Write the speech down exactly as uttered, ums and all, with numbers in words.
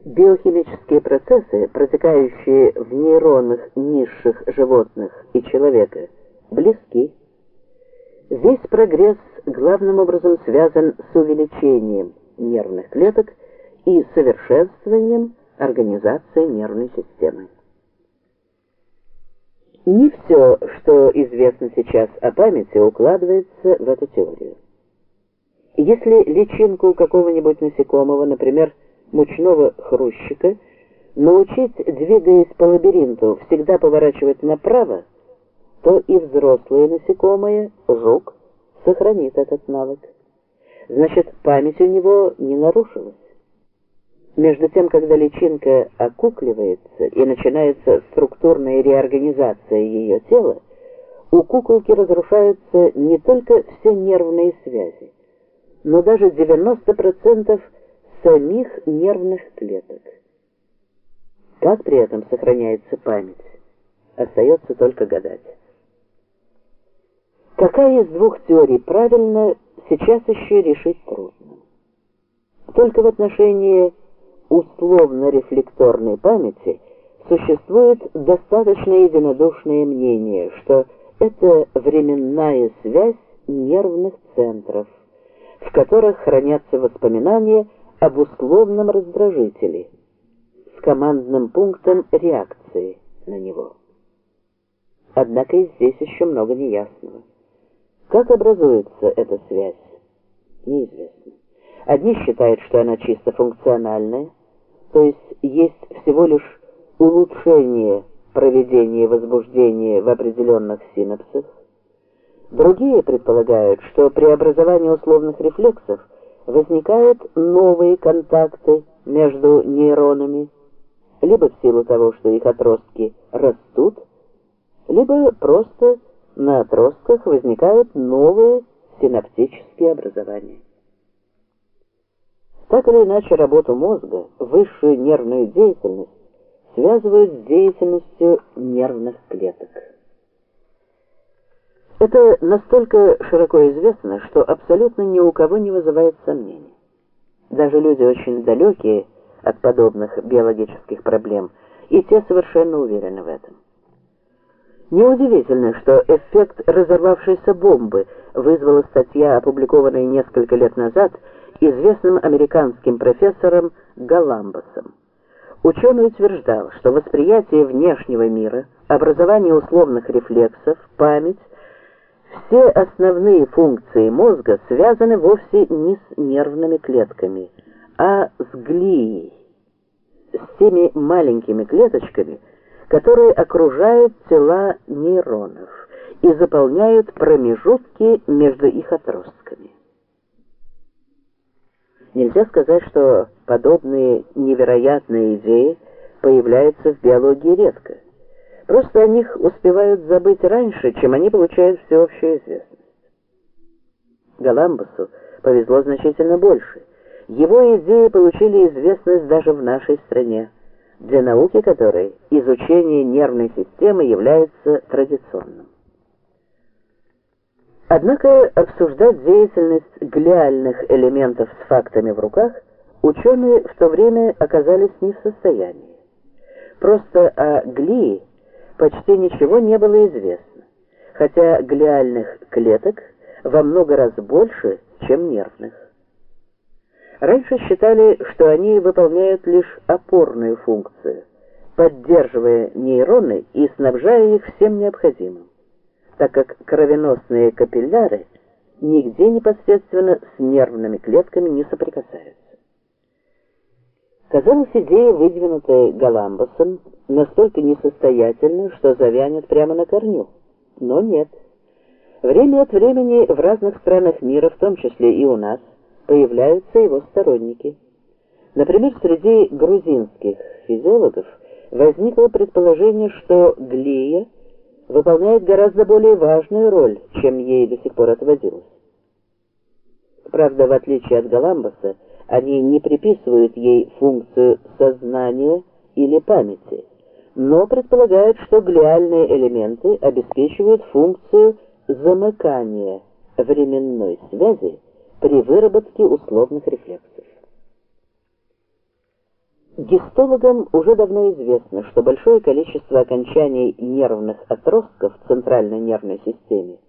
Биохимические процессы, протекающие в нейронах низших животных и человека, близки. Весь прогресс главным образом связан с увеличением нервных клеток и совершенствованием организации нервной системы. Не все, что известно сейчас о памяти, укладывается в эту теорию. Если личинку какого-нибудь насекомого, например, мучного хрущика, научить, двигаясь по лабиринту, всегда поворачивать направо, то и взрослое насекомое, жук, сохранит этот навык. Значит, память у него не нарушилась. Между тем, когда личинка окукливается и начинается структурная реорганизация ее тела, у куколки разрушаются не только все нервные связи, но даже девяносто процентов самих нервных клеток. Как при этом сохраняется память, остается только гадать. Какая из двух теорий правильна, сейчас еще решить трудно. Только в отношении условно-рефлекторной памяти существует достаточно единодушное мнение, что это временная связь нервных центров, в которых хранятся воспоминания об условном раздражителе с командным пунктом реакции на него. Однако и здесь еще много неясного. Как образуется эта связь? Неизвестно. Одни считают, что она чисто функциональная, то есть есть всего лишь улучшение проведения возбуждения в определенных синапсах. Другие предполагают, что при образовании условных рефлексов возникают новые контакты между нейронами, либо в силу того, что их отростки растут, либо просто на отростках возникают новые синаптические образования. Так или иначе, работу мозга, высшую нервную деятельность связывают с деятельностью нервных клеток. Это настолько широко известно, что абсолютно ни у кого не вызывает сомнений. Даже люди очень далекие от подобных биологических проблем, и те совершенно уверены в этом. Неудивительно, что эффект разорвавшейся бомбы вызвала статья, опубликованная несколько лет назад известным американским профессором Галамбасом. Ученый утверждал, что восприятие внешнего мира, образование условных рефлексов, память, все основные функции мозга связаны вовсе не с нервными клетками, а с глией, с теми маленькими клеточками, которые окружают тела нейронов и заполняют промежутки между их отростками. Нельзя сказать, что подобные невероятные идеи появляются в биологии редко. Просто о них успевают забыть раньше, чем они получают всеобщую известность. Галамбасу повезло значительно больше. Его идеи получили известность даже в нашей стране, для науки которой изучение нервной системы является традиционным. Однако обсуждать деятельность глиальных элементов с фактами в руках ученые в то время оказались не в состоянии. Просто о глии почти ничего не было известно, хотя глиальных клеток во много раз больше, чем нервных. Раньше считали, что они выполняют лишь опорную функцию, поддерживая нейроны и снабжая их всем необходимым, так как кровеносные капилляры нигде непосредственно с нервными клетками не соприкасаются. Казалось, идея, выдвинутая Галамбасом, настолько несостоятельна, что завянет прямо на корню. Но нет. Время от времени в разных странах мира, в том числе и у нас, появляются его сторонники. Например, среди грузинских физиологов возникло предположение, что глия выполняет гораздо более важную роль, чем ей до сих пор отводилось. Правда, в отличие от Галамбаса, они не приписывают ей функцию сознания или памяти, но предполагают, что глиальные элементы обеспечивают функцию замыкания временной связи при выработке условных рефлексов. Гистологам уже давно известно, что большое количество окончаний нервных отростков в центральной нервной системе